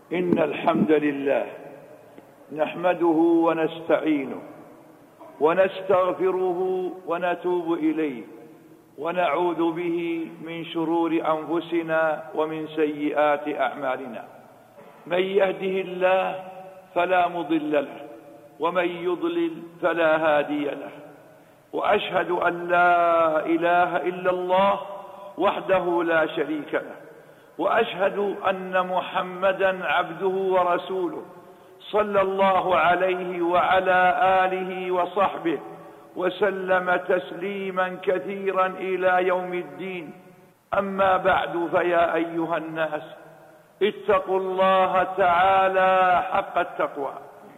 إن الحمد لله نحمده ونستعينه ونستغفره ونتوب إليه ونعوذ به من شرور أنفسنا ومن سيئات أعمالنا. من يهده الله فلا مضل له ومن يضلل فلا هادي له، وأشهد أن لا إله إلا الله وحده لا شريك له، وأشهد أن محمدا عبده ورسوله صلى الله عليه وعلى آله وصحبه وسلم تسليما كثيرا إلى يوم الدين. أما بعد، فيا أيها الناس اتقوا الله تعالى حق التقوى.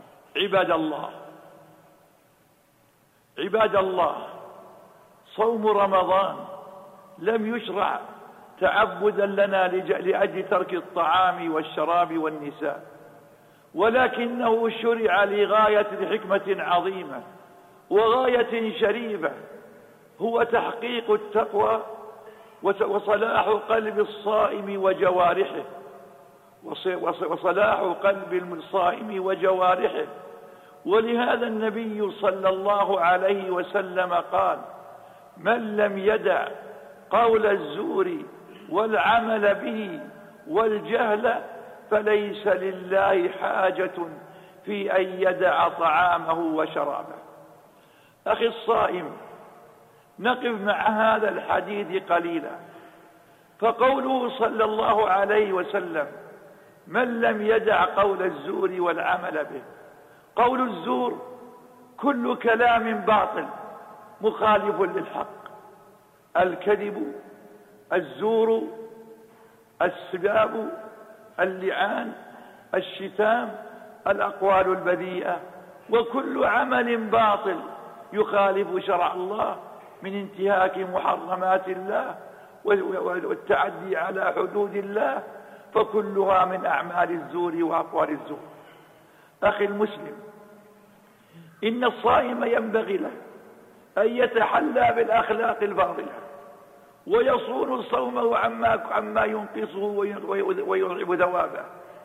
عباد الله، صوم رمضان لم يشرع تعبدا لنا لأجل ترك الطعام والشراب والنساء، ولكنه شرع لغاية حكمة عظيمة وغاية شريفة، هو تحقيق التقوى وصلاح قلب الصائم وجوارحه، وصلاح قلب الصائم وجوارحه. ولهذا النبي صلى الله عليه وسلم قال: من لم يدع قول الزور والعمل به والجهل فليس لله حاجة في أن يدع طعامه وشرابه. أخي الصائم، نقف مع هذا الحديث قليلا، فقوله صلى الله عليه وسلم: من لم يدع قول الزور والعمل به. قول الزور كل كلام باطل مخالف للحق: الكذب، الزور، السباب، اللعان، الشتام، الأقوال البذيئة، وكل عمل باطل يخالف شرع الله من انتهاك محرمات الله والتعدي على حدود الله، فكلها من أعمال الزور وأقوال الزور. أخي المسلم، إن الصائم ينبغي له أن يتحلى بالأخلاق الفاضلة ويصون صومه عما ينقصه ويضعف ثوابه،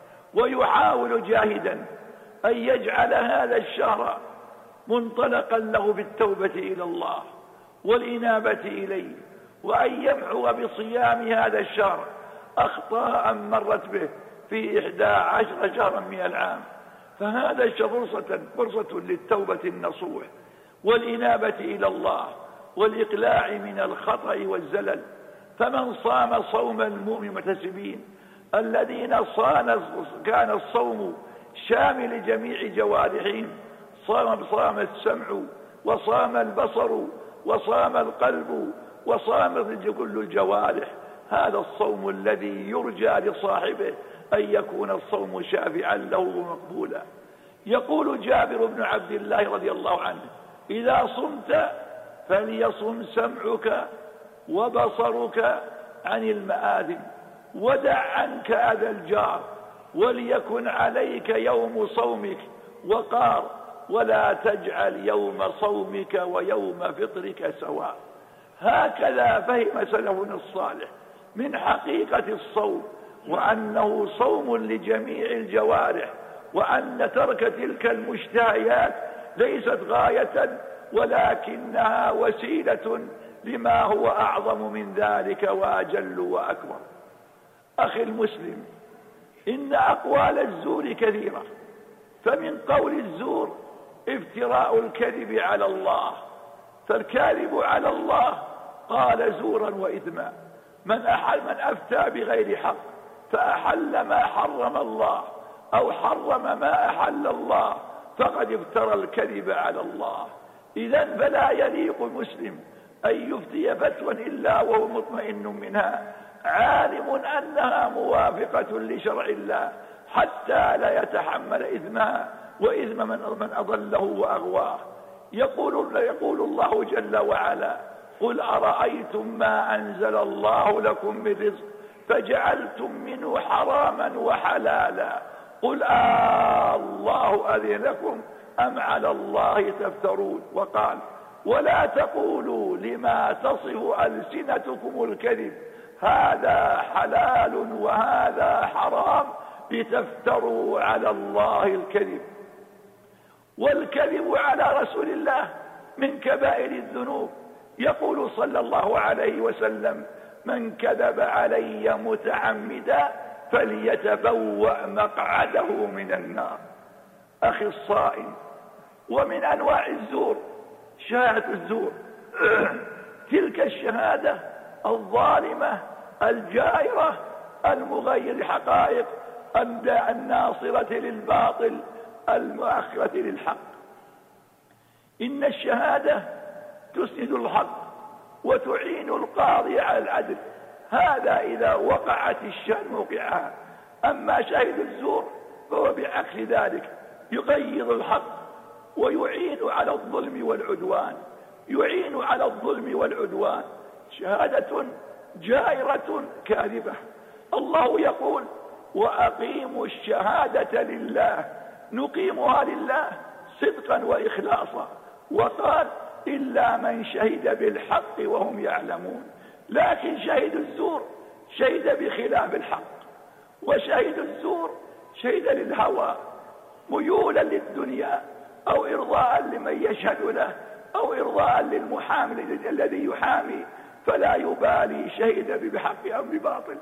ويحاول جاهدا أن يجعل هذا الشهر منطلقا له بالتوبة إلى الله والإنابة إليه، وأن يمحو بصيام هذا الشهر أخطاء مرت به في 11 شهرا من العام. فهذا الشهر فرصة للتوبة النصوح والإنابة إلى الله والإقلاع من الخطأ والزلل. فمن صام صوم المؤمن المحتسبين الذين كان الصوم شامل لجميع جوارحهم، صام السمع وصام البصر وصام القلب وصام كل الجوارح. هذا الصوم الذي يرجى لصاحبه أن يكون الصوم شافعا له ومقبولا. يقول جابر بن عبد الله رضي الله عنه: إذا صمت فليصم سمعك وبصرك عن المآثم، ودع عنك أذى الجار، وليكن عليك يوم صومك وقار، ولا تجعل يوم صومك ويوم فطرك سواء. هكذا فهم سلفنا الصالح من حقيقة الصوم، وأنه صوم لجميع الجوارح، وأن ترك تلك المشتهيات ليست غاية ولكنها وسيلة لما هو أعظم من ذلك وأجل وأكبر. أخي المسلم، إن أقوال الزور كثيرة، فمن قول الزور افتراء الكذب على الله، فالكاذب على الله قال زورا وإثما. من أفتى بغير حق فأحل ما حرم الله أو حرم ما أحل الله فقد افترى الكذب على الله. إذن فلا يليق مسلم أن يفتي فتوى إلا وهو مطمئن منها، عالم أنها موافقة لشرع الله، حتى لا يتحمل إثمها وإثم من أضله وأغواه. يقول الله جل وعلا: قل أرأيتم ما أنزل الله لكم من رزق فجعلتم منه حراما وحلالا، قل الله أذن لكم أم على الله تفترون. وقال: ولا تقولوا لما تصف ألسنتكم الكذب هذا حلال وهذا حرام لتفتروا على الله الكذب. والكذب على رسول الله من كبائر الذنوب. يقول صلى الله عليه وسلم: من كذب علي متعمدا فليتبوأ مقعده من النار. أخي الصائم، ومن أنواع الزور شهادة الزور. تلك الشهادة الظالمة الجائرة المغير الحقائق الناصرة للباطل المؤخرة للحق. إن الشهادة تسند الحق وتعين القاضي على العدل، هذا إذا وقعت الشأن موقعها. أما شاهد الزور فهو بعكس ذلك، يغير الحق ويعين على الظلم والعدوان، يعين على الظلم والعدوان. شهادة جائرة كاذبة. الله يقول: وأقيموا الشهادة لله، نقيمها لله صدقا وإخلاصا. وقال: إلا من شهد بالحق وهم يعلمون. لكن شهد الزور شهد بخلاف الحق، وشهد الزور شهد للهوى ميولا للدنيا أو إرضاء لمن يشهد له أو إرضاء للمحامي الذي يحامي، فلا يبالي شهد بحق أو بباطل.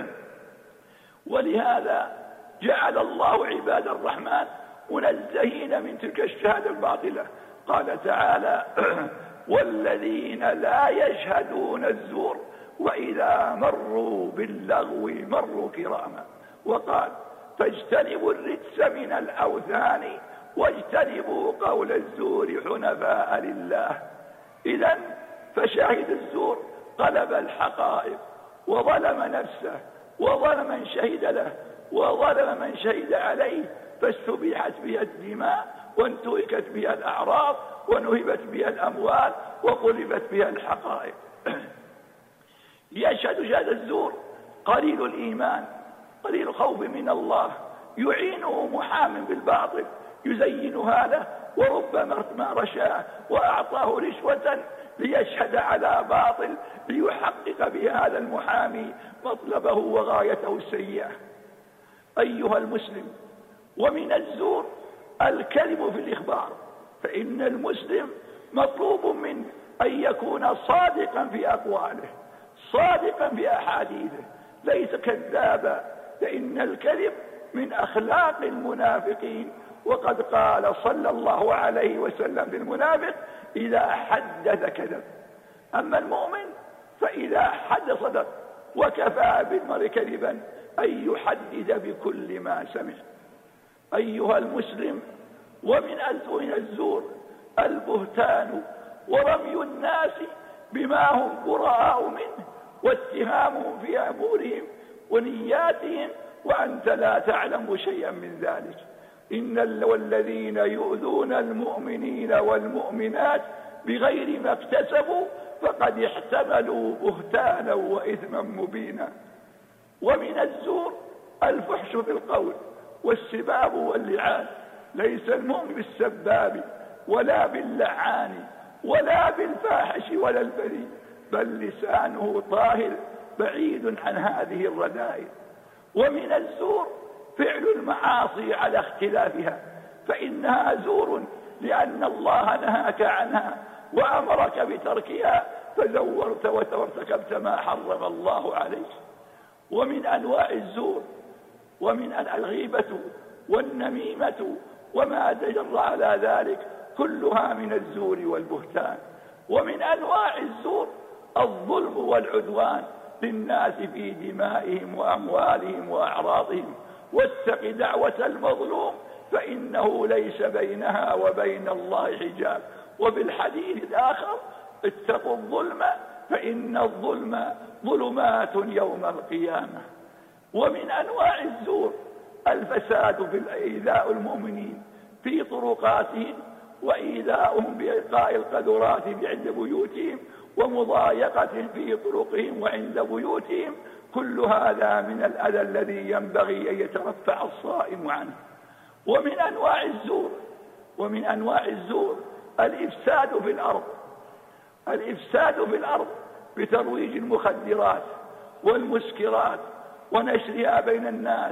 ولهذا جعل الله عباد الرحمن منزهين من تلك الشهادة الباطلة. قال تعالى: والذين لا يشهدون الزور وإذا مروا باللغو مروا كراما. وقال: فاجتنبوا الرجس من الأوثان واجتنبوا قول الزور حنفاء لله. إذن فشاهد الزور قلب الحقائق وظلم نفسه وظلم من شهد له وظلم من شهد عليه، فاستبيحت بها الدماء وانتهكت بها الأعراض ونهبت بها الأموال وقلبت بها الحقائق. يشهد شهادة الزور قليل الإيمان قليل الخوف من الله، يعينه محام بالباطل يزينها له، وربما ما رشاه وأعطاه رشوة ليشهد على باطل ليحقق بهذا المحامي مطلبه وغايته السيئة. أيها المسلم، ومن الزور الكذب في الإخبار، فإن المسلم مطلوب منه أن يكون صادقا في أقواله صادقا في أحاديثه، ليس كذابا، فإن الكذب من أخلاق المنافقين. وقد قال صلى الله عليه وسلم في المنافق: إذا حدث كذب. أما المؤمن فإذا حدث صدق، وكفى بالمرء كذبا أن يحدث بكل ما سمع. أيها المسلم، ومن الزور البهتان ورمي الناس بما هم براء منه واتهامهم في أمورهم ونياتهم وأنت لا تعلم شيئا من ذلك. إن والذين يؤذون المؤمنين والمؤمنات بغير ما اكتسبوا فقد احتملوا بهتانا وإثما مبينا. ومن الزور الفحش في القول والسباب واللعان. ليس المؤمن بالسباب ولا باللعان ولا بالفاحش ولا البذيء، بل لسانه طاهر بعيد عن هذه الرذائل. ومن الزور فعل المعاصي على اختلافها، فإنها زور لأن الله نهاك عنها وأمرك بتركها فزورت وارتكبت ما حرم الله عليك. ومن أنواع الزور ومن الغيبة والنميمة وما تجرى على ذلك كلها من الزور والبهتان. ومن أنواع الزور الظلم والعدوان للناس في دمائهم وأموالهم وأعراضهم. واتق دعوة المظلوم فإنه ليس بينها وبين الله حجاب. وفي الحديث الآخر: اتقوا الظلم فإن الظلم ظلمات يوم القيامة. ومن أنواع الزور الفساد في إيذاء المؤمنين في طرقاتهم وإيذاؤهم بإلقاء القذرات عند بيوتهم ومضايقة في طرقهم وعند بيوتهم. كل هذا من الأذى الذي ينبغي أن يترفع الصائم عنه. ومن أنواع الزور الإفساد في الأرض. الإفساد في الأرض بترويج المخدرات والمسكرات ونشرها بين الناس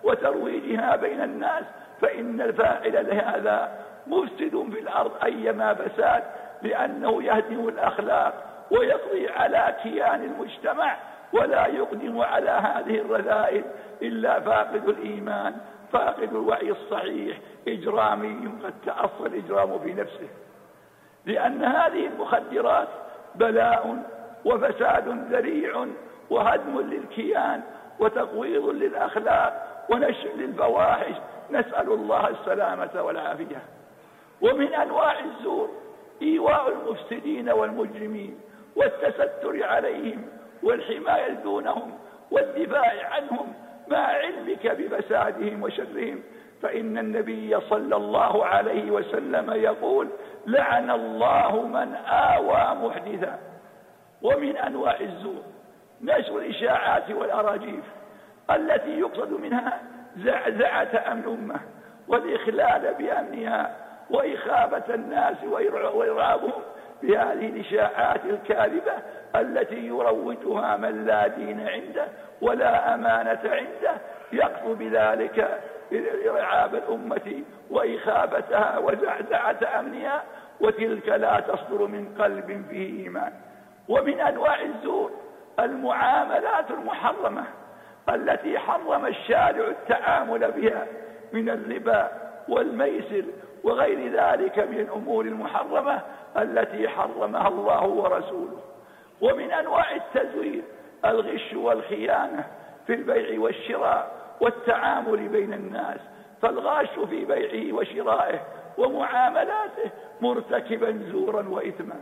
وترويجها بين الناس، فإن الفاعل لهذا مفسد في الأرض أيما فساد، لأنه يهدم الأخلاق ويقضي على كيان المجتمع، ولا يقدم على هذه الرذائل إلا فاقد الإيمان، فاقد الوعي الصحيح، إجرامي قد تأصل الإجرام في نفسه. لأن هذه المخدرات بلاء وفساد ذريع وهدم للكيان وتقويض للأخلاق ونشر للفواحش، نسأل الله السلامة والعافية. ومن أنواع الزور إيواء المفسدين والمجرمين والتستر عليهم والحماية دونهم والدفاع عنهم مع علمك بفسادهم وشرهم، فإن النبي صلى الله عليه وسلم يقول: لعن الله من آوى محدثا. ومن أنواع الزور نشر الإشاعات والأراجيف التي يقصد منها زعزعة أمن الأمة والإخلال بأمنها وإخافة الناس وإرعابهم بهذه الإشاعات الكاذبة التي يروجها من لا دين عنده ولا أمانة عنده، يقصد بذلك إرعاب الأمة وإخافتها وزعزعة أمنها، وتلك لا تصدر من قلب فيه إيمان. ومن أنواع الزور المعاملات المحرمة التي حرم الشارع التعامل بها من الربا والميسر وغير ذلك من الأمور المحرمة التي حرمها الله ورسوله. ومن أنواع التزوير الغش والخيانة في البيع والشراء والتعامل بين الناس، فالغاش في بيعه وشرائه ومعاملاته مرتكبا زورا وإثما.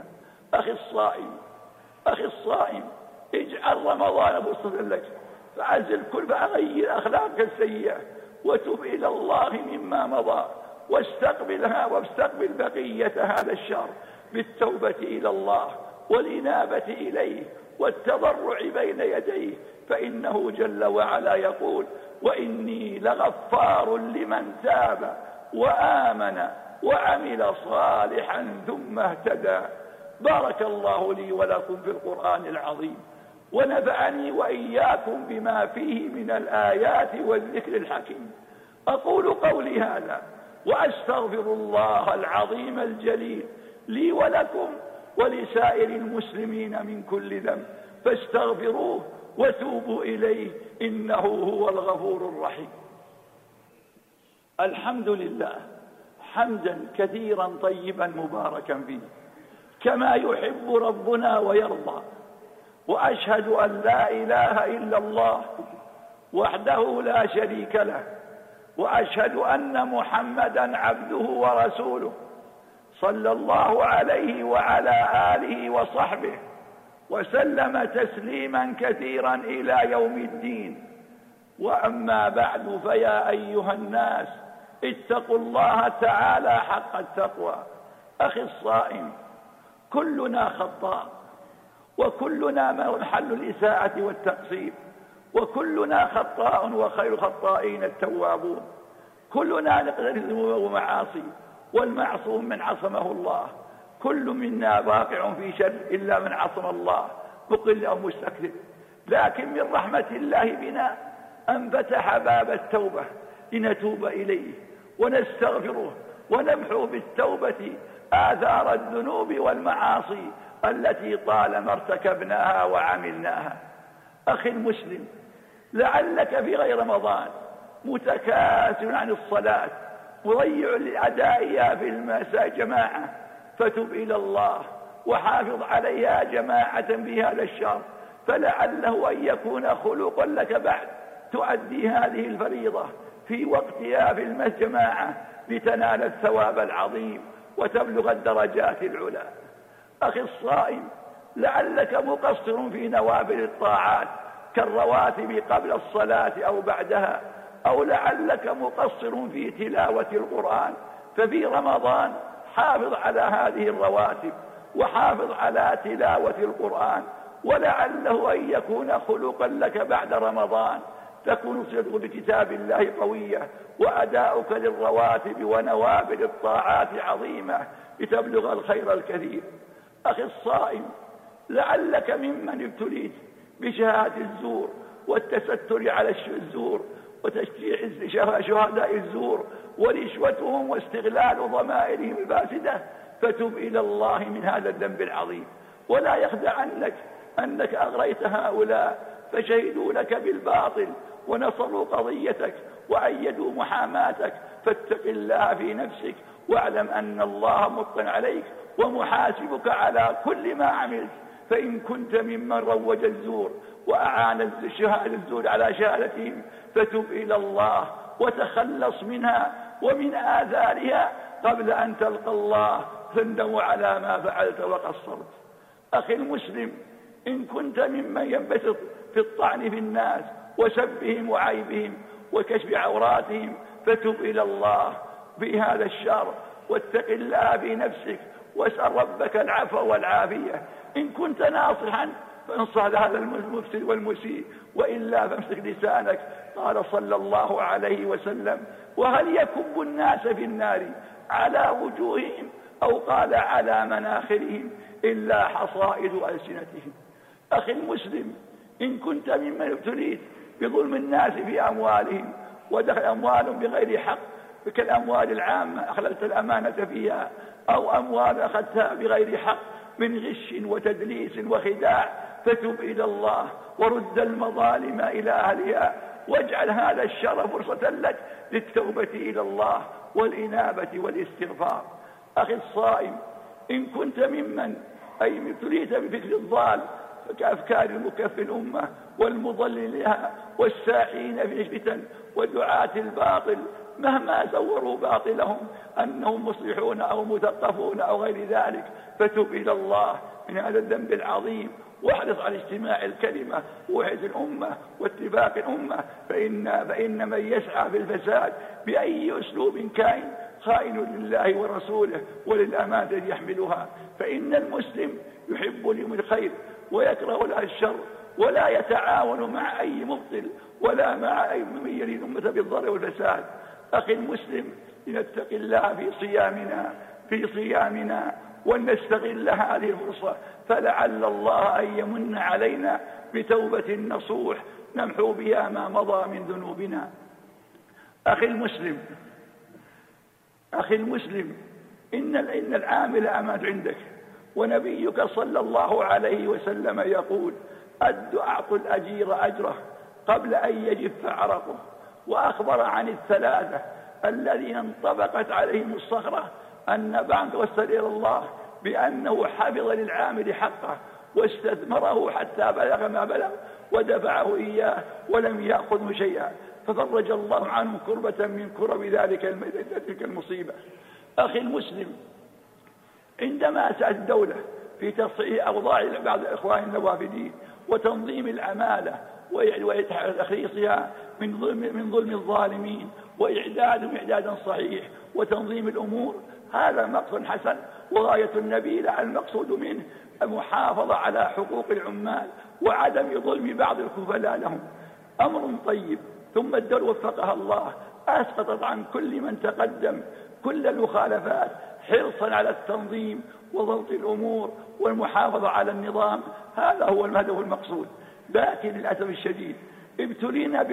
أخي الصائم اجعل رمضان فرصة لك، فعزل كل فأغير أخلاقك السيئة وتب إلى الله مما مضى، واستقبل بقية هذا الشهر بالتوبة إلى الله والإنابة إليه والتضرع بين يديه، فإنه جل وعلا يقول: وإني لغفار لمن تاب وآمن وعمل صالحا ثم اهتدى. بارك الله لي ولكم في القرآن العظيم، ونفعني وإياكم بما فيه من الآيات والذكر الحكيم. أقول قولي هذا وأستغفر الله العظيم الجليل لي ولكم ولسائر المسلمين من كل ذنب، فاستغفروه وتوبوا إليه إنه هو الغفور الرحيم. الحمد لله حمدا كثيرا طيبا مباركا فيه كما يحب ربنا ويرضى، وأشهد أن لا إله إلا الله وحده لا شريك له، وأشهد أن محمدا عبده ورسوله صلى الله عليه وعلى آله وصحبه وسلم تسليما كثيرا إلى يوم الدين. وأما بعد، فيا أيها الناس اتقوا الله تعالى حق التقوى. أخي الصائم، كلنا خطاء، وكلنا محل الإساءة والتقصير، وكلنا خطاء وخير الخطائين التوابون. كلنا نقدر الذنوب ومعاصي، والمعصوم من عصمه الله. كل منا واقع في شر إلا من عصم الله مقل أو مستكثر. لكن من رحمة الله بنا أن فتح باب التوبة لنتوب إليه ونستغفره ونمحو بالتوبة آثار الذنوب والمعاصي التي طالما ارتكبناها وعملناها. أخي المسلم، لعلك في غير رمضان متكاسل عن الصلاة مضيع لأدائها في المساء جماعة، فتب إلى الله وحافظ عليها جماعة في هذا الشهر، فلعله أن يكون خلقا لك بعد تؤدي هذه الفريضة في وقتها في الجماعة لتنال الثواب العظيم وتبلغ الدرجات العلى. أخي الصائم، لعلك مقصر في نوافل الطاعات كالرواتب قبل الصلاة أو بعدها، أو لعلك مقصر في تلاوة القرآن، ففي رمضان حافظ على هذه الرواتب وحافظ على تلاوة القرآن، ولعله أن يكون خلقا لك بعد رمضان، تكون صدق بكتاب الله قوية وأداؤك للرواتب ونوافل الطاعات عظيمة لتبلغ الخير الكثير. أخي الصائم، لعلك ممن ابتليت بشهادة الزور والتستر على الزور وتشجيع شهداء الزور ورشوتهم واستغلال ضمائرهم الفاسدة، فتب إلى الله من هذا الذنب العظيم. ولا يخدعنك أنك أغريت هؤلاء فشهدوا لك بالباطل ونصروا قضيتك وأيدوا محاماتك، فاتق الله في نفسك واعلم أن الله مطلع عليك ومحاسبك على كل ما عملت. فإن كنت ممن روج الزور وأعان الشهادة الزور على شهادتهم فتب إلى الله وتخلص منها ومن آثارها قبل أن تلقى الله فاندم على ما فعلت وقصرت. أخي المسلم، إن كنت ممن ينبسط في الطعن في الناس وسبهم وعيبهم وكشف عوراتهم فتب إلى الله بهذا الشر واتق الله في نفسك واسأل ربك العفو والعافية. إن كنت ناصحا فانصح هذا المفسد والمسيء، وإلا فامسك لسانك. قال صلى الله عليه وسلم: وهل يكب الناس في النار على وجوههم أو قال على مناخرهم إلا حصائد ألسنتهم. أخي المسلم، إن كنت ممن ابتليت بظلم الناس في أموالهم ودخل أموالهم بغير حق كالأموال العامة أخللت الأمانة فيها، أو أموال أخذتها بغير حق من غش وتدليس وخداع، فتب إلى الله ورد المظالم إلى أهلها واجعل هذا الشر فرصة لك للتوبة إلى الله والإنابة والاستغفار. أخي الصائم، إن كنت ممن ابتليت بفكر الضال كأفكار المكف الأمة والمضلل لها والساعين في الفتن ودعاة الباطل مهما زوروا باطلهم أنهم مصلحون أو مثقفون أو غير ذلك، فتب إلى الله من هذا الذنب العظيم واحرص على اجتماع الكلمة ووحدة الأمة واتفاق الأمة، فإن من يسعى في الفساد بأي أسلوب كائن خائن لله ورسوله وللأمانة التي يحملها. فإن المسلم يحب لهم الخير ويكره له الشر، ولا يتعاون مع أي مبطل ولا مع أي من يريد الأمة بالضر والفساد. أخي المسلم، لنتق الله في صيامنا ونستغل هذه الفرصة، فلعل الله أن يمن علينا بتوبة نصوح نمحو بها ما مضى من ذنوبنا. أخي المسلم، إن العامل أمانة عندك، ونبيك صلى الله عليه وسلم يقول: أعطوا الأجير أجره قبل أن يجف عرقه. وأخبر عن الثلاثة الذين انطبقت عليهم الصخرة أن بعد وصل إلى الله بأنه حفظ للعامل حقه واستثمره حتى بلغ ما بلغ ودفعه إياه ولم يأخذه شيئا، ففرج الله عنه كربة من كرب تلك المصيبة. أخي المسلم، عندما سعت الدولة في تصحيح أوضاع بعض الإخوان النوافذين وتنظيم العمالة وتخليصها من ظلم الظالمين وإعدادهم إعدادا صحيح وتنظيم الأمور، هذا مقصد حسن وغاية نبيلة. المقصود منه المحافظة على حقوق العمال وعدم ظلم بعض الكفلاء لهم، أمر طيب. ثم الدولة وفقها الله أسقطت عن كل من تقدم كل المخالفات حرصا على التنظيم وضبط الأمور والمحافظة على النظام، هذا هو الهدف المقصود. لكن للأسف الشديد ابتلينا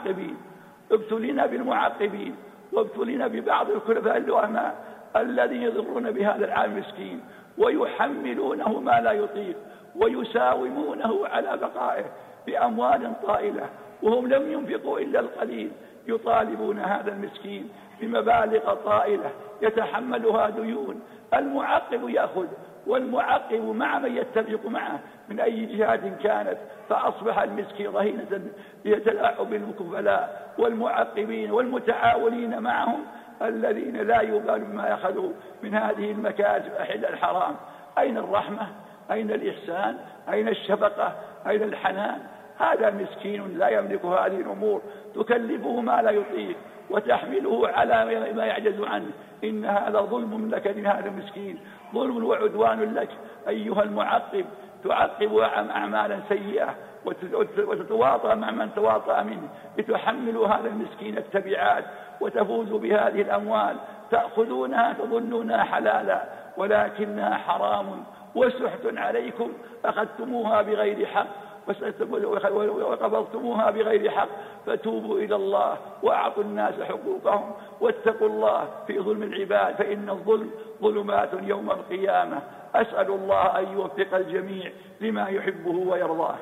بالمعقبين وابتلينا ببعض الكلفاء اللؤماء الذين يضرون بهذا العالم المسكين ويحملونه ما لا يطيق ويساومونه على بقائه بأموال طائلة، وهم لم ينفقوا إلا القليل، يطالبون هذا المسكين بمبالغ طائلة يتحملها ديون. المعقب يأخذ، والمعقب مع من يتفق معه من أي جهة كانت، فأصبح المسكين رهينة ليتلاعب بالكفلاء والمعقبين والمتعاونين معهم الذين لا يبالوا بما يأخذوا من هذه المكاسب أحد الحرام. أين الرحمة؟ أين الإحسان؟ أين الشفقة؟ أين الحنان؟ هذا مسكين لا يملك هذه الأمور، تكلفه ما لا يطيق وتحمله على ما يعجز عنه. إن هذا ظلم لك من هذا المسكين، ظلم وعدوان لك أيها المعقب. تعقب أعمالا سيئة وتتواطى مع من تواطأ منه لتحمل هذا المسكين التبعات وتفوز بهذه الأموال، تأخذونها تظنونها حلالا ولكنها حرام وسحت عليكم، أخذتموها بغير حق وقبضتموها بغير حق فتوبوا إلى الله وأعطوا الناس حقوقهم واتقوا الله في ظلم العباد، فإن الظلم ظلمات يوم القيامة. أسأل الله أن يوفق الجميع لما يحبه ويرضاه.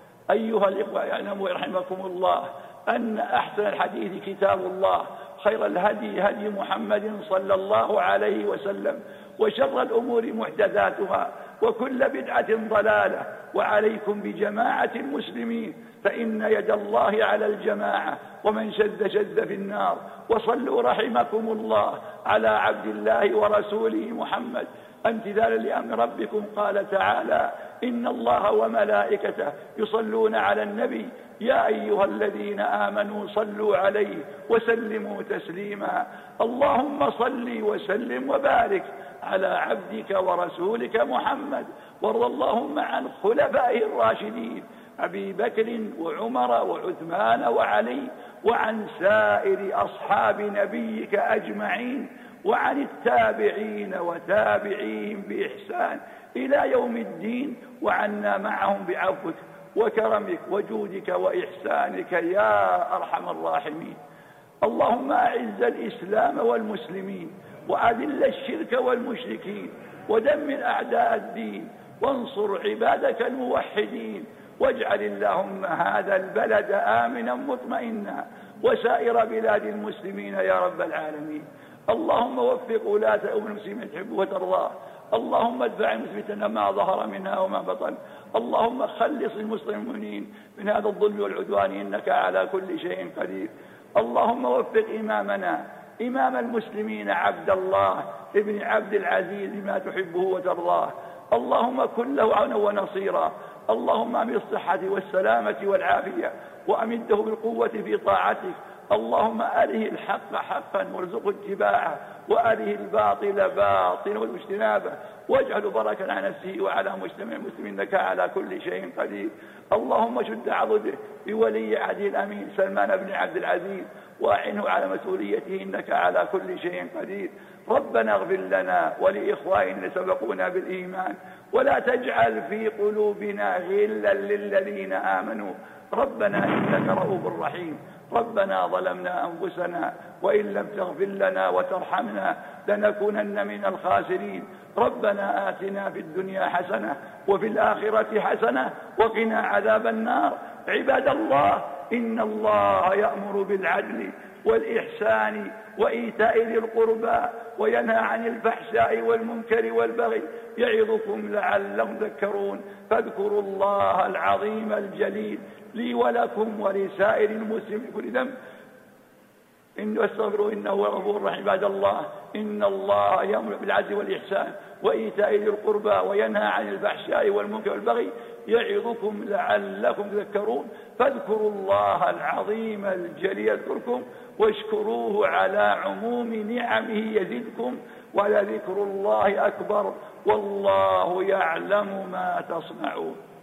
أيها الإخوة، اعلموا رحمكم الله أن أحسن الحديث كتاب الله، خير الهدي هدي محمد صلى الله عليه وسلم، وشر الأمور محدثاتها، وكل بدعة ضلالة. وعليكم بجماعة المسلمين، فإن يد الله على الجماعة، ومن شذ شذ في النار. وصلوا رحمكم الله على عبد الله ورسوله محمد امتثالا لأمر ربكم. قال تعالى: إن الله وملائكته يصلون على النبي يا أيها الذين آمنوا صلوا عليه وسلموا تسليما. اللهم صل وسلم وبارك على عبدك ورسولك محمد، وارض اللهم عن خلفائه الراشدين أبي بكر وعمر وعثمان وعلي، وعن سائر أصحاب نبيك أجمعين، وعن التابعين وتابعيهم بإحسان إلى يوم الدين، وعنا معهم بعفوك وكرمك وجودك وإحسانك يا أرحم الراحمين. اللهم أعز الإسلام والمسلمين، وأذل الشرك والمشركين، ودمر أعداء الدين، وانصر عبادك الموحدين، واجعل اللهم هذا البلد آمنا مطمئنا، وسائر بلاد المسلمين يا رب العالمين. اللهم وفق ولاة أمور المسلمين تحب وترضاه. اللهم ادفع المسلمين ما ظهر منها وما بطن. اللهم خلص المسلمين من هذا الظلم والعدوان، إنك على كل شيء قدير. اللهم وفق إمامنا إمام المسلمين عبد الله ابن عبد العزيز بما تحبه وترضاه. اللهم كن له عونا ونصيرا. اللهم أمد الصحة والسلامة والعافية، وأمده بالقوة في طاعتك. اللهم أره الحق حقا وارزقه اتباعه، وأره الباطل باطلا واجتنابه، واجعل بركا على نفسه وعلى مجتمع المسلمين، إنك على كل شيء قدير. اللهم شد عضده بولي عهده الأمين سلمان بن عبد العزيز، وأعنه على مسؤوليته، إنك على كل شيء قدير. ربنا اغفر لنا ولإخواننا سبقونا بالإيمان، ولا تجعل في قلوبنا غلا للذين آمنوا. ربنا إنك رؤوف رحيم. ربنا ظلمنا أنفسنا، وإن لم تغفر لنا وترحمنا لنكونن من الخاسرين. ربنا آتنا في الدنيا حسنة وفي الآخرة حسنة وقنا عذاب النار. عباد الله، إن الله يأمر بالعدل والإحسان وإيتاء ذي القربى، وينهى عن الفحشاء والمنكر والبغي، يعظكم لعلكم تذكرون. فاذكروا الله العظيم الجليل لي ولكم ولسائر المسلمين كل ذنب إن واستغفروا إنه هو الغفور الرحيم. عباد الله، إن الله يأمر بالعدل والإحسان وإيتاء ذي القربى، وينهى عن الفحشاء والمنكر والبغي، يعظكم لعلكم تذكرون. فاذكروا الله العظيم الجليل يذكركم، واشكروه على عموم نعمه يزدكم، ولذكر الله أكبر، والله يعلم ما تصنعون.